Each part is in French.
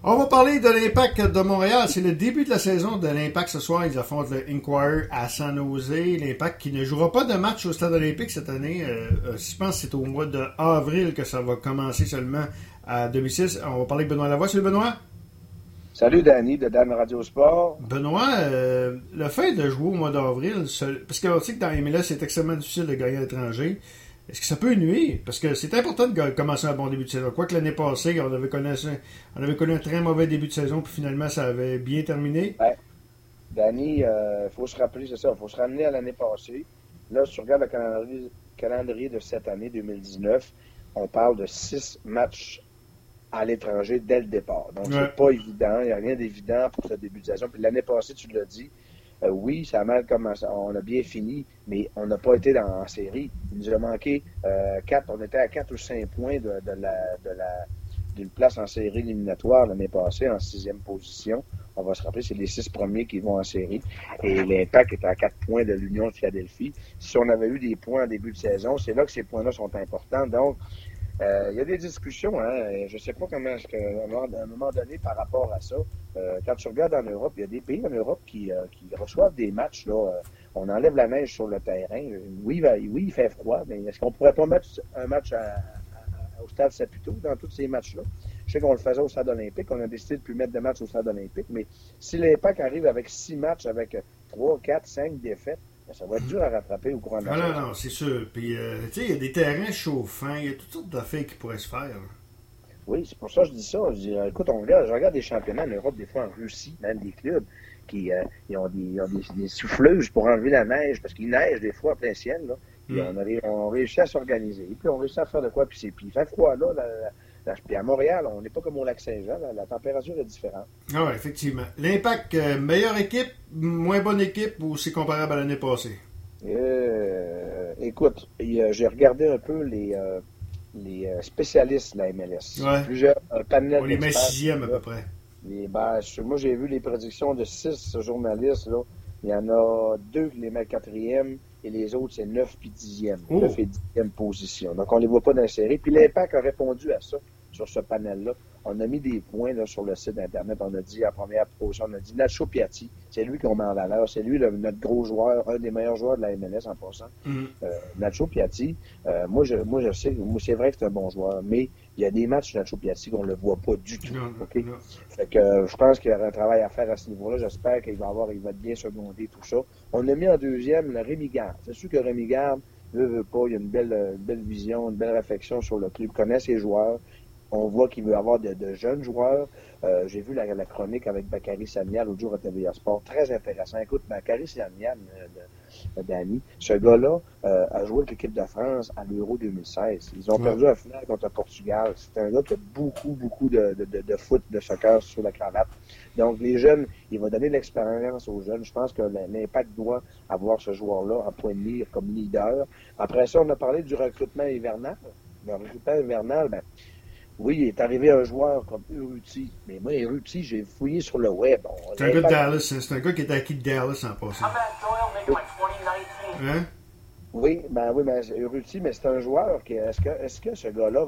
On va parler de l'Impact de Montréal. C'est le début de la saison de l'Impact ce soir. Ils affrontent le Inquirer à San Jose. L'Impact qui ne jouera pas de match au Stade olympique cette année. Je pense que c'est au mois d'avril que ça va commencer seulement à domicile. On va parler de Benoît Lavoie. Salut Benoît. Salut Danny de Dan Radio Sport. Benoît, le fait de jouer au mois d'avril, parce qu'on sait que dans les MLS c'est extrêmement difficile de gagner à l'étranger. Est-ce que ça peut nuire? Parce que c'est important de commencer un bon début de saison. Quoique l'année passée, on avait connu un très mauvais début de saison, puis finalement, ça avait bien terminé. Ouais. Danny, il faut se rappeler, c'est ça, il faut se ramener à l'année passée. Là, si tu regardes le calendrier de cette année, 2019, on parle de 6 matchs à l'étranger dès le départ. Donc, c'est pas évident. Il n'y a rien d'évident pour ce début de saison. Puis l'année passée, tu l'as dit, oui, ça a mal commencé. On a bien fini, mais on n'a pas été en série. Il nous a manqué 4. On était à 4 ou 5 points d'une place en série éliminatoire l'année passée, en 6e position. On va se rappeler, c'est les 6 premiers qui vont en série. Et l'Impact est à 4 points de l'Union de Philadelphie. Si on avait eu des points en début de saison, c'est là que ces points-là sont importants. Donc, il y a des discussions, hein. Je ne sais pas comment est-ce qu'à un moment donné, par rapport à ça, quand tu regardes en Europe, il y a des pays en Europe qui reçoivent des matchs, là. On enlève la neige sur le terrain. Oui, il fait froid, mais est-ce qu'on ne pourrait pas mettre un match au Stade Saputo dans tous ces matchs-là? Je sais qu'on le faisait au Stade olympique, on a décidé de ne plus mettre de matchs au Stade olympique, mais si l'Impact arrive avec 6 matchs, avec 3, 4, 5 défaites, ça va être dur à rattraper au courant de la saison. Non, c'est sûr. Puis, tu sais, il y a des terrains chauffants, il y a toutes sortes d'affaires qui pourraient se faire. Oui, c'est pour ça que je dis ça. Je dis, écoute, je regarde des championnats en Europe, des fois en Russie, même des clubs qui ils ont des souffleuses pour enlever la neige, parce qu'il neige des fois en plein ciel, là. Puis on réussit à s'organiser. Puis on réussit à faire de quoi, puis il fait froid, là. Puis à Montréal, on n'est pas comme au Lac-Saint-Jean, la température est différente. Ah oui, effectivement. L'Impact, meilleure équipe, moins bonne équipe, ou c'est comparable à l'année passée? Écoute, j'ai regardé un peu les spécialistes de la MLS. Ouais. Un panel on les met 6e à peu près. Moi, j'ai vu les prédictions de 6 journalistes. Là. Il y en a 2 qui les mettent 4e et les autres, c'est 9 puis 10e. 9 et 10e position. Donc, on ne les voit pas dans la série. Puis l'Impact a répondu à ça sur ce panel-là. On a mis des points là, sur le site Internet. On a dit, en première position, on a dit Nacho Piatti. C'est lui qu'on met en valeur. C'est lui notre gros joueur, un des meilleurs joueurs de la MLS en passant. Nacho Piatti, moi, je sais, c'est vrai que c'est un bon joueur, mais il y a des matchs de Nacho Piatti qu'on ne le voit pas du tout. Non. Fait que je pense qu'il y aura un travail à faire à ce niveau-là. J'espère qu'il va être bien secondé, tout ça. On a mis en 2e le Rémi Garde. C'est sûr que Rémi Garde veut pas. Il y a une belle vision, une belle réflexion sur le club. Il connaît ses joueurs. On voit qu'il veut avoir de jeunes joueurs. J'ai vu la chronique avec Bakary Samial l'autre jour à TVA Sport. Très intéressant. Écoute, Bakary Samial, Danny, ce gars-là a joué avec l'équipe de France à l'Euro 2016. Ils ont perdu la finale contre le Portugal. C'est un gars qui a beaucoup de foot, de soccer sur la cravate. Donc, les jeunes, il va donner de l'expérience aux jeunes. Je pense que l'Impact doit avoir ce joueur-là en point de mire comme leader. Après ça, on a parlé du recrutement hivernal. Le recrutement hivernal, oui, il est arrivé un joueur comme Urruti. Mais moi, Urruti, j'ai fouillé sur le web. C'est un gars de Dallas. C'est un gars qui était acquis de Dallas en passant. Hein? Oui, mais Urruti, mais c'est un joueur qui. Est-ce que ce gars-là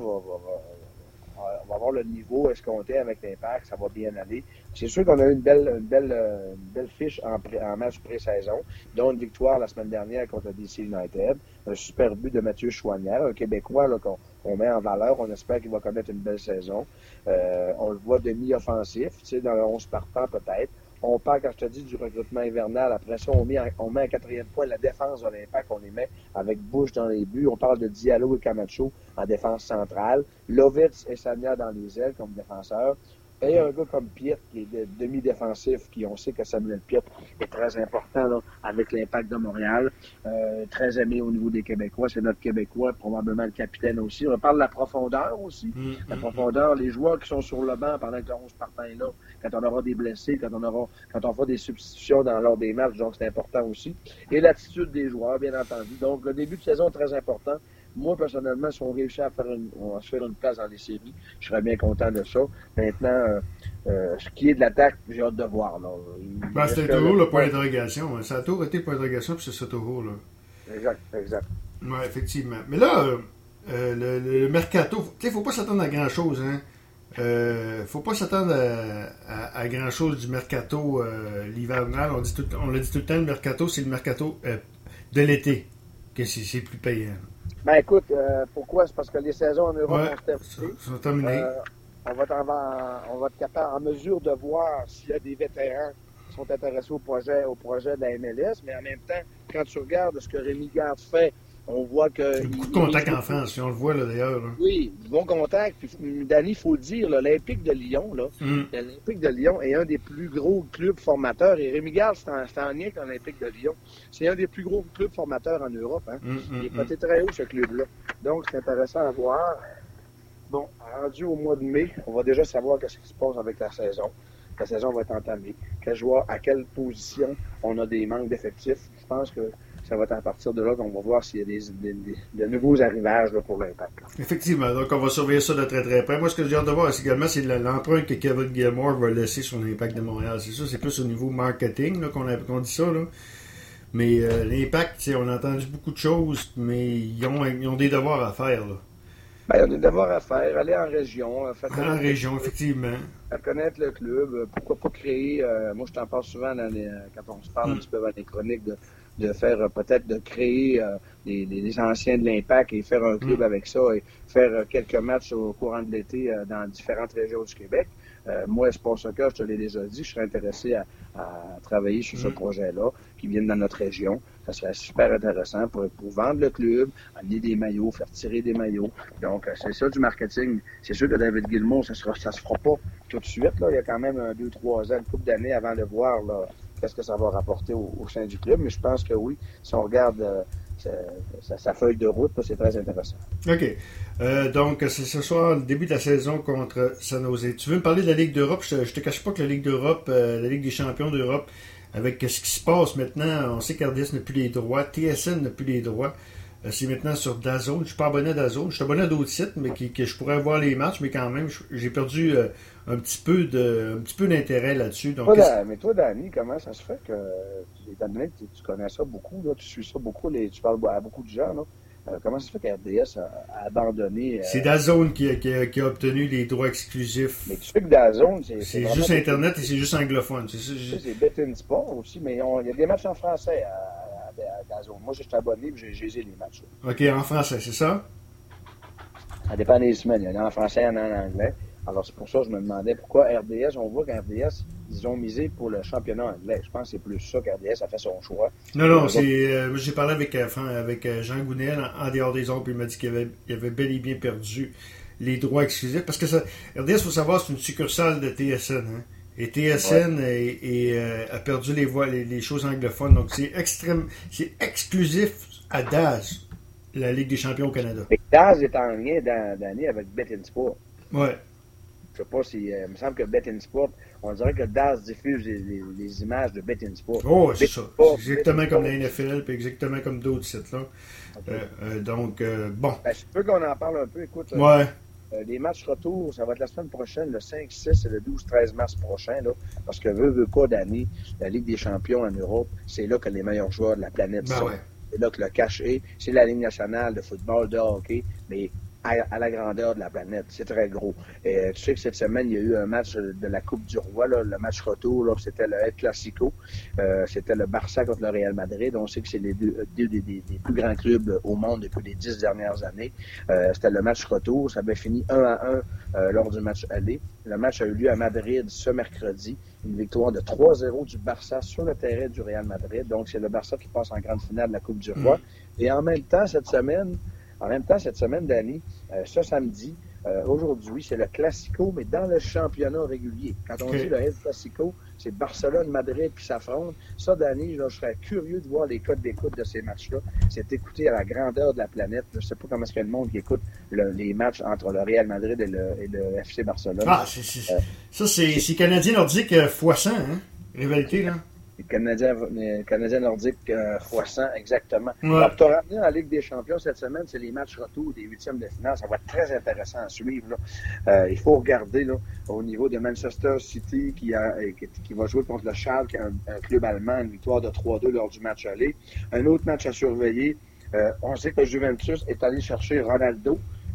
va avoir le niveau escompté avec l'Impact? Ça va bien aller. C'est sûr qu'on a eu une belle fiche en match pré-saison, dont une victoire la semaine dernière contre le DC United. Un super but de Mathieu Chouanière, un Québécois là, qu'on met en valeur. On espère qu'il va connaître une belle saison. On le voit demi-offensif, dans le 11 partant peut-être. On parle, quand je te dis, du recrutement hivernal. Après ça, on met en 4e point la défense de l'Impact. On les met avec Bush dans les buts. On parle de Diallo et Camacho en défense centrale. Lovitz et Sagna dans les ailes comme défenseurs. Et un gars comme Piet, qui est demi-défensif, on sait que Samuel Piet est très important là, avec l'Impact de Montréal. Très aimé au niveau des Québécois. C'est notre Québécois, probablement le capitaine aussi. On parle de la profondeur aussi. La profondeur, les joueurs qui sont sur le banc pendant que le 11 partant est là, quand on aura des blessés, quand on fera des substitutions lors des matchs, donc c'est important aussi. Et l'attitude des joueurs, bien entendu. Donc, le début de saison est très important. Moi, personnellement, si on réussit à se faire une place dans les séries, je serais bien content de ça. Maintenant, ce qui est de l'attaque, j'ai hâte de voir. C'était toujours le point d'interrogation. Ça a toujours été le point d'interrogation, puis c'est ça toujours. Là. Exact. Oui, effectivement. Mais là, le mercato, il ne faut pas s'attendre à grand-chose. Hein? Faut pas s'attendre à grand-chose du mercato l'hivernal. On l'a dit tout le temps, le mercato, c'est le mercato de l'été, que c'est plus payant. Ben écoute, pourquoi? C'est parce que les saisons en Europe sont terminées. On va être capable, en mesure de voir s'il y a des vétérans qui sont intéressés au projet de la MLS, mais en même temps, quand tu regardes ce que Rémi Garde fait, on voit que... Il y a beaucoup de contacts en France, si on le voit là, d'ailleurs. Là. Oui, bon contact. Puis, Danny, il faut le dire, l'Olympique de Lyon, l'Olympique de Lyon est un des plus gros clubs formateurs. Et Rémi Garde, c'est en lien avec l'Olympique de Lyon. C'est un des plus gros clubs formateurs en Europe. Hein. Il est coté très haut, ce club-là. Donc, c'est intéressant à voir. Bon, rendu au mois de mai, on va déjà savoir ce qui se passe avec la saison. La saison va être entamée. Quel joueur, à quelle position on a des manques d'effectifs. Je pense que ça va être à partir de là qu'on va voir s'il y a de nouveaux arrivages là, pour l'Impact. Là. Effectivement, donc on va surveiller ça de très très près. Moi, ce que j'ai hâte de voir également, c'est l'empreinte que Kevin Gilmore va laisser sur l'Impact de Montréal. C'est ça, c'est plus au niveau marketing là, qu'on dit ça. Là. Mais l'Impact, on a entendu beaucoup de choses, mais ils ont des devoirs à faire. Là. Ben, il y a des devoirs à faire, aller en région. En région, effectivement. Faire connaître le club, pourquoi pas créer, moi je t'en parle souvent quand on se parle un petit peu dans les chroniques, de faire peut-être de créer les anciens de l'Impact et faire un club avec ça et faire quelques matchs au courant de l'été dans différentes régions du Québec. Moi, Sport Soccer, je te l'ai déjà dit, je serais intéressé à travailler sur ce projet-là qui vient dans notre région. Ça serait super intéressant pour vendre le club, amener des maillots, faire tirer des maillots. Donc, c'est ça du marketing. C'est sûr que David Gilmour, ça se fera pas tout de suite. Là. Il y a quand même 2-3 ans, une couple d'années avant de voir là, qu'est-ce que ça va rapporter au sein du club. Mais je pense que oui, si on regarde sa feuille de route, là, c'est très intéressant. OK. Donc, c'est ce soir, le début de la saison contre San Jose. Tu veux me parler de la Ligue d'Europe? Je te cache pas que la Ligue d'Europe, la Ligue des champions d'Europe, avec ce qui se passe maintenant, on sait qu'RDS n'a plus les droits, TSN n'a plus les droits. C'est maintenant sur DAZN. Je suis pas abonné à DAZN. Je suis abonné à d'autres sites, mais que je pourrais voir les matchs, mais quand même, j'ai perdu un petit peu d'intérêt là-dessus. Donc, mais toi, Danny, comment ça se fait que, étant donné que tu connais ça beaucoup, là, tu suis ça beaucoup, tu parles à beaucoup de gens, là, comment ça se fait qu'RDS a abandonné... C'est DAZN qui a obtenu les droits exclusifs. Mais tu sais que DAZN, c'est juste Internet et c'est juste anglophone. C'est BeIN Sport aussi, mais il y a des matchs en français à DAZN. Moi, je suis abonné et j'ai les matchs. Là. OK, en français, c'est ça? Ça dépend des semaines. Il y en a en français, il y en a en anglais. Alors, c'est pour ça que je me demandais pourquoi RDS, on voit qu'RDS, ils ont misé pour le championnat anglais. Je pense que c'est plus ça qu'RDS a fait son choix. Non, j'ai parlé avec Jean Gounel en dehors des ondes, puis il m'a dit qu'il avait bel et bien perdu les droits exclusifs. Parce que RDS, il faut savoir, c'est une succursale de TSN. Hein? Et TSN a perdu les choses anglophones. Donc, c'est exclusif à DAZ, la Ligue des champions au Canada. Mais DAZ est en lien d'année avec BeIN Sport. Ouais. Je sais pas si... il me semble que BeIN Sport, on dirait que DAZ diffuse les images de BeIN Sport. Oh, c'est ça. C'est exactement comme la NFL, puis exactement comme d'autres sites, là. Okay. Donc, bon. Ben, je veux qu'on en parle un peu. Écoute, ouais. Les matchs retour, ça va être la semaine prochaine, le 5, 6 et le 12-13 mars prochain, là, parce que veut pas d'année, la Ligue des champions en Europe, c'est là que les meilleurs joueurs de la planète sont. Ouais. C'est là que le cash est. C'est la Ligue nationale de football, de hockey, mais à la grandeur de la planète. C'est très gros. Et tu sais que cette semaine, il y a eu un match de la Coupe du Roi, là, le match retour, là, c'était le El Clasico. C'était le Barça contre le Real Madrid. On sait que c'est les deux des plus grands clubs au monde depuis les 10 dernières années. C'était le match retour. Ça avait fini 1-1 lors du match aller. Le match a eu lieu à Madrid ce mercredi. Une victoire de 3-0 du Barça sur le terrain du Real Madrid. Donc, c'est le Barça qui passe en grande finale de la Coupe du Roi. Et en même temps, cette semaine, Danny, ce samedi, aujourd'hui, c'est le Classico, mais dans le championnat régulier. Quand on dit le El Clasico, c'est Barcelone-Madrid qui s'affrontent. Ça, Danny, là, je serais curieux de voir les codes d'écoute de ces matchs-là. C'est écouté à la grandeur de la planète. Je ne sais pas comment est-ce qu'il y a le monde qui écoute les matchs entre le Real Madrid et le FC Barcelone. Ah, ça, c'est Canadien nordique x100, hein? Rivalité, là. Les Canadiens nordiques x100, exactement. Ouais. Alors, tu as ramené en Ligue des champions cette semaine, c'est les matchs retour des huitièmes de finale. Ça va être très intéressant à suivre. Là. Il faut regarder là, au niveau de Manchester City qui va jouer contre le Schalke, un club allemand, une victoire de 3-2 lors du match aller. Un autre match à surveiller. On sait que Juventus est allé chercher Ronaldo.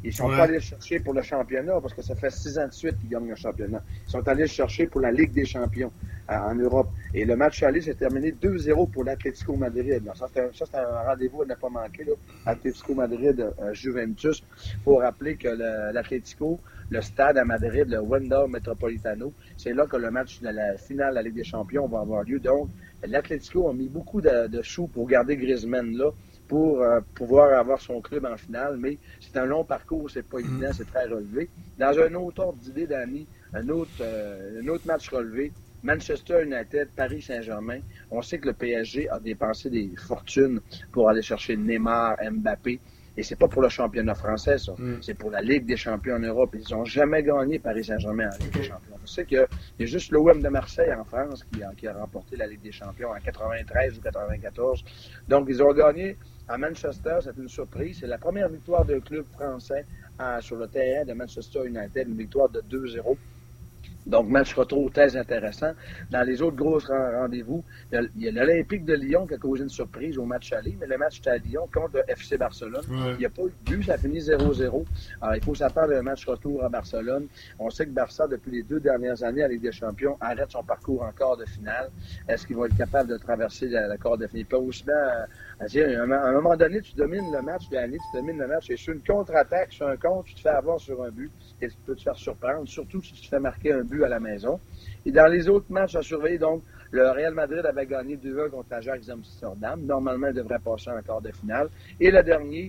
Ils ne sont pas allés le chercher pour le championnat, parce que ça fait 6 ans de suite qu'ils gagnent le championnat. Ils sont allés le chercher pour la Ligue des champions en Europe. Et le match aller s'est terminé 2-0 pour l'Atlético Madrid. Ça, c'est un rendez-vous à ne pas manquer. Atlético Madrid, Juventus. Il faut rappeler que l'Atlético, le stade à Madrid, le Wanda Metropolitano, c'est là que le match de la finale de la Ligue des champions va avoir lieu. Donc, l'Atlético a mis beaucoup de sous pour garder Griezmann là, pour pouvoir avoir son club en finale, mais c'est un long parcours, c'est pas évident, c'est très relevé. Dans un autre ordre d'idée, Danny, un autre match relevé, Manchester United, Paris Saint-Germain. On sait que le PSG a dépensé des fortunes pour aller chercher Neymar, Mbappé. Et c'est pas pour le championnat français, ça. C'est pour la Ligue des champions en Europe. Ils n'ont jamais gagné Paris Saint-Germain en Ligue des champions. On sait qu'il y a juste l'OM de Marseille en France qui a remporté la Ligue des champions en 93 ou 94. Donc, ils ont gagné à Manchester. C'est une surprise. C'est la première victoire d'un club français sur le terrain de Manchester United. Une victoire de 2-0. Donc, match retour très intéressant. Dans les autres gros rendez-vous, il y a l'Olympique de Lyon qui a causé une surprise au match aller, mais le match était à Lyon contre le FC Barcelone. Il n'y a pas eu de but, ça a fini 0-0. Alors, il faut s'attendre à un match retour à Barcelone. On sait que Barça, depuis les 2 dernières années à Ligue des champions, arrête son parcours en quart de finale. Est-ce qu'il va être capable de traverser la quart de finale? Pas aussi bien, à un moment donné, tu domines le match, Danny, tu domines le match, et sur une contre-attaque, sur un contre, tu te fais avoir sur un but, et tu peux te faire surprendre, surtout si tu te fais marquer un but à la maison. Et dans les autres matchs à surveiller, donc, le Real Madrid avait gagné 2-1 contre l'Ajax d'Amsterdam. Normalement, il devrait passer en quart de finale. Et le dernier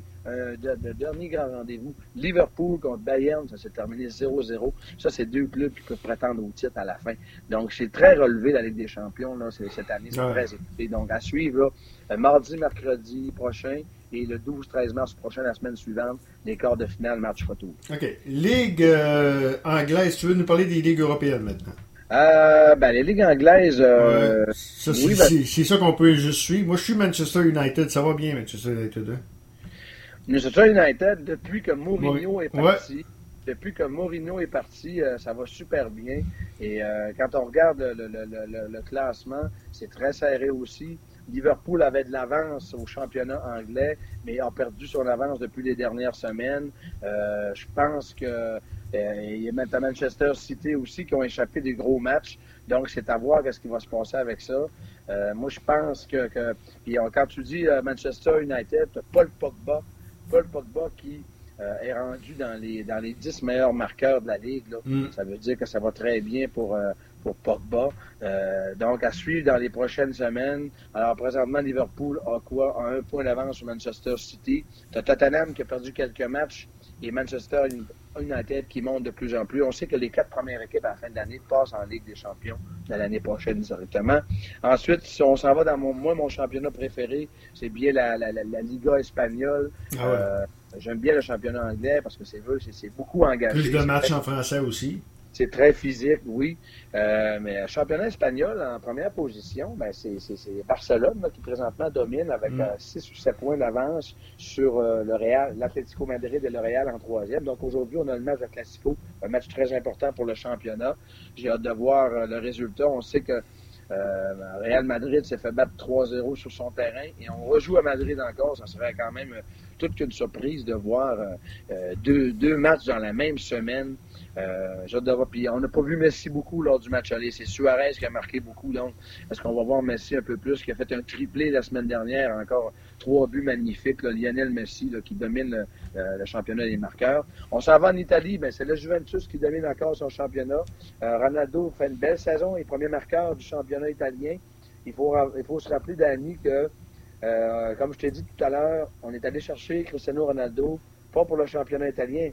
grand rendez-vous, Liverpool contre Bayern, ça s'est terminé 0-0. Ça, c'est 2 clubs qui peuvent prétendre au titre à la fin. Donc, c'est très relevé la Ligue des champions là, cette année. C'est très écouté. Donc, à suivre, là, mardi, mercredi prochain et le 12-13 mars prochain, la semaine suivante, les quarts de finale, match retour. OK. Ligue anglaise, tu veux nous parler des ligues européennes maintenant? Les ligues anglaises... c'est ça qu'on peut juste suivre. Moi, je suis Manchester United. Ça va bien, Manchester United. Hein? Manchester United, depuis que Mourinho est parti, ça va super bien. Et quand on regarde le classement, c'est très serré aussi. Liverpool avait de l'avance au championnat anglais, mais a perdu son avance depuis les dernières semaines. Je pense que il y a même Manchester City aussi qui ont échappé des gros matchs. Donc, c'est à voir ce qui va se passer avec ça. Moi, je pense que puis, quand tu dis Manchester United, tu as Paul Pogba qui est rendu dans les 10 meilleurs marqueurs de la Ligue. Là. Ça veut dire que ça va très bien pour Pogba. Donc, à suivre dans les prochaines semaines. Alors, présentement, Liverpool a 1 point d'avance sur Manchester City. Tu as Tottenham qui a perdu quelques matchs et Manchester United qui monte de plus en plus. On sait que les 4 premières équipes à la fin de l'année passent en Ligue des champions de l'année prochaine directement. Ensuite, si on s'en va dans mon championnat préféré, c'est bien la Liga espagnole. J'aime bien le championnat anglais parce que c'est beaucoup engagé. Plus de matchs en français aussi. C'est très physique, oui. Mais le championnat espagnol, en première position, c'est Barcelone là, qui présentement domine avec 6 ou 7 points d'avance sur le Real, l'Atlético Madrid et le Real en 3e. Donc aujourd'hui, on a le match de Classico, un match très important pour le championnat. J'ai hâte de voir le résultat. On sait que Real Madrid s'est fait battre 3-0 sur son terrain et on rejoue à Madrid encore. Ça serait quand même toute qu'une surprise de voir deux matchs dans la même semaine. J'ai hâte de voir. Puis on n'a pas vu Messi beaucoup lors du match aller. C'est Suarez qui a marqué beaucoup. Donc, est-ce qu'on va voir Messi un peu plus, qui a fait un triplé la semaine dernière, encore 3 buts magnifiques. Là, Lionel Messi là, qui domine le championnat des marqueurs. On s'en va en Italie, c'est le Juventus qui domine encore son championnat. Ronaldo fait une belle saison, il est premier marqueur du championnat italien. Il faut se rappeler, Danny, que comme je t'ai dit tout à l'heure, on est allé chercher Cristiano Ronaldo, pas pour le championnat italien.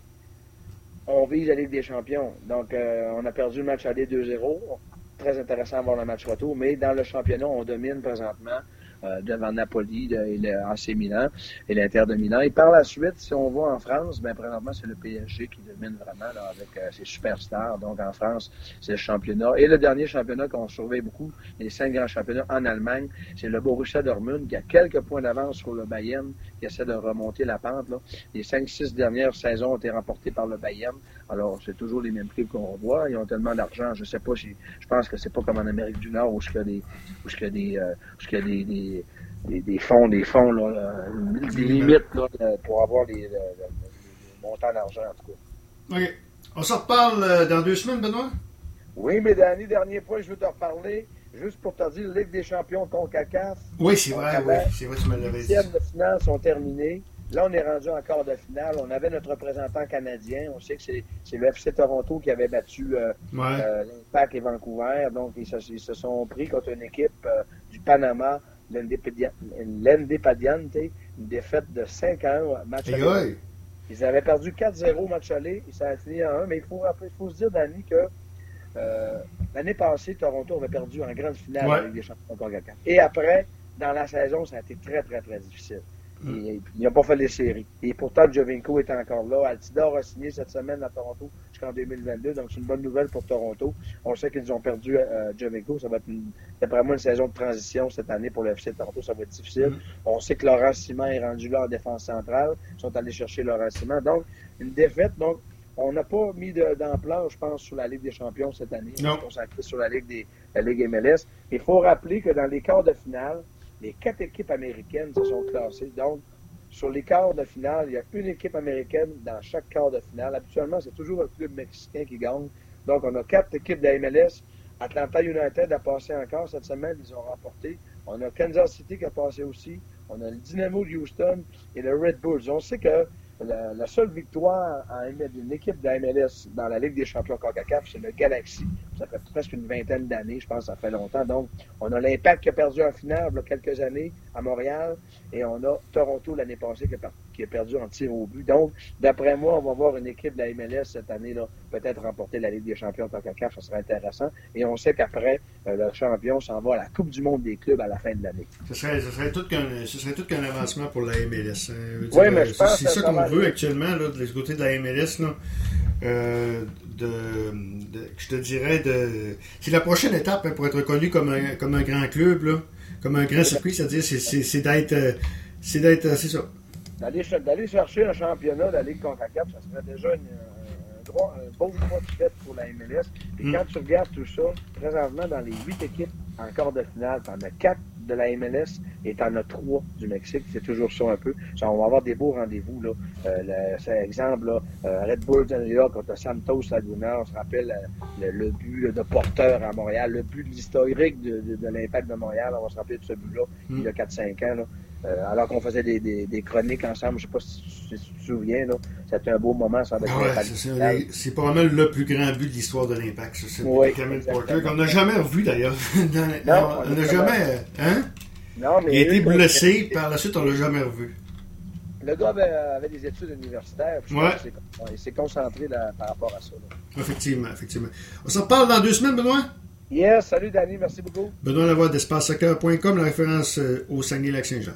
On vise la Ligue des champions. Donc, on a perdu le match aller 2-0. Très intéressant à voir le match retour. Mais dans le championnat, on domine présentement devant Napoli et le AC Milan et l'Inter de Milan. Et par la suite, si on va en France, présentement, c'est le PSG qui domine vraiment là, avec ses superstars. Donc, en France, c'est le championnat. Et le dernier championnat qu'on surveille beaucoup, les 5 grands championnats en Allemagne, c'est le Borussia Dortmund qui a quelques points d'avance sur le Bayern, qui essaie de remonter la pente. Là. Les 5-6 dernières saisons ont été remportées par le Bayern. Alors, c'est toujours les mêmes prix qu'on revoit. Ils ont tellement d'argent. Je sais pas si, je pense que c'est pas comme en Amérique du Nord où il y a des fonds, là, des limites là, pour avoir montant d'argent, en tout cas. OK. On s'en reparle dans 2 semaines, Benoît? Oui, mais Danny, dernier point, je veux te reparler. Juste pour te dire, la Ligue des champions de CONCACAF. Oui, c'est vrai, tu me l'avais dit. Les huitièmes de finale sont terminés. Là, on est rendu en quart de finale. On avait notre représentant canadien. On sait que c'est le FC Toronto qui avait battu l'Impact et Vancouver. Donc, ils se sont pris contre une équipe du Panama, l'Indepadiante, une défaite de 5-1 match aller. Ils avaient perdu 4-0 match aller. Ça a fini en 1. Mais il faut se dire, Danny, que l'année passée, Toronto avait perdu en grande finale avec des champions de CONCACAF. Et après, dans la saison, ça a été très, très, très difficile. Il n'a pas fait les séries. Et pourtant, Giovinco est encore là. Altidore a signé cette semaine à Toronto jusqu'en 2022. Donc, c'est une bonne nouvelle pour Toronto. On sait qu'ils ont perdu Giovinco. Ça va être, d'après moi, une saison de transition cette année pour le FC de Toronto. Ça va être difficile. On sait que Laurent Simon est rendu là en défense centrale. Ils sont allés chercher Laurent Simon. Donc, une défaite. Donc, on n'a pas mis d'ampleur, je pense, sur la Ligue des champions cette année. On s'est consacré sur la Ligue MLS. Il faut rappeler que dans les quarts de finale, les 4 équipes américaines se sont classées. Donc, sur les quarts de finale, il y a une équipe américaine dans chaque quart de finale. Habituellement, c'est toujours un club mexicain qui gagne. Donc, on a 4 équipes de la MLS. Atlanta United a passé encore cette semaine. Ils ont remporté. On a Kansas City qui a passé aussi. On a le Dynamo de Houston et le Red Bulls. On sait que la seule victoire d'une équipe de la MLS dans la Ligue des champions CONCACAF, c'est le Galaxy. Ça fait presque une vingtaine d'années, je pense que ça fait longtemps. Donc, on a l'Impact qui a perdu en finale il y a quelques années à Montréal et on a Toronto l'année passée qui a perdu en tir au but. Donc, d'après moi, on va voir une équipe de la MLS cette année-là peut-être remporter la Ligue des champions CONCACAF. Ça serait intéressant. Et on sait qu'après, le champion s'en va à la Coupe du monde des clubs à la fin de l'année. Ce serait tout qu'un avancement pour la MLS. Oui, mais je pense c'est ça qu'on veut actuellement là, du côté de la MLS. Là. Je te dirais, c'est la prochaine étape pour être reconnu comme un grand club, là, comme un grand circuit, c'est-à-dire c'est d'être, c'est ça. D'aller chercher un championnat de la Ligue CONCACAF, ça serait déjà un beau droit de fait pour la MLS. Puis quand tu regardes tout ça, présentement, dans les 8 équipes en quart de finale, tu en as 4 de la MLS et tu en as 3 du Mexique. C'est toujours ça un peu. On va avoir des beaux rendez-vous. Là. C'est exemple, là, Red Bull de New York contre Santos Laguna. On se rappelle le but de Porter à Montréal, le but de l'historique de l'Impact de Montréal. On va se rappeler de ce but-là il y a 4-5 ans. Là. Alors qu'on faisait des chroniques ensemble, je ne sais pas si tu te souviens, là. C'était un beau moment, ça, avec l'Impact. C'est probablement le plus grand but de l'histoire de l'Impact, ça. C'est le Camille Porter, qu'on n'a jamais revu d'ailleurs. On n'a jamais. Non, mais il a été blessé, par la suite, on ne l'a jamais revu. Le gars avait des études universitaires, puis il s'est concentré par rapport à ça. Là. Effectivement. On s'en reparle dans 2 semaines, Benoît? Yes, salut Danny, merci beaucoup. Benoît Lavoie d'EspaceSoccer.com, la référence au Saguenay-Lac-Saint-Jean.